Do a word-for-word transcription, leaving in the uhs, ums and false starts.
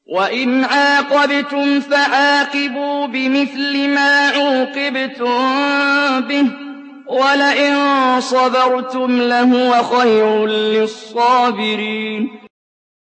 وَإِنْ عَاقَبْتُمْ فَعَاقِبُوا بِمِثْلِ مَا عُوقِبْتُم بِهِ ۖ وَلَئِن صَبَرْتُمْ لَهُوَ خَيْرٌ لِّلصَّابِرِينَ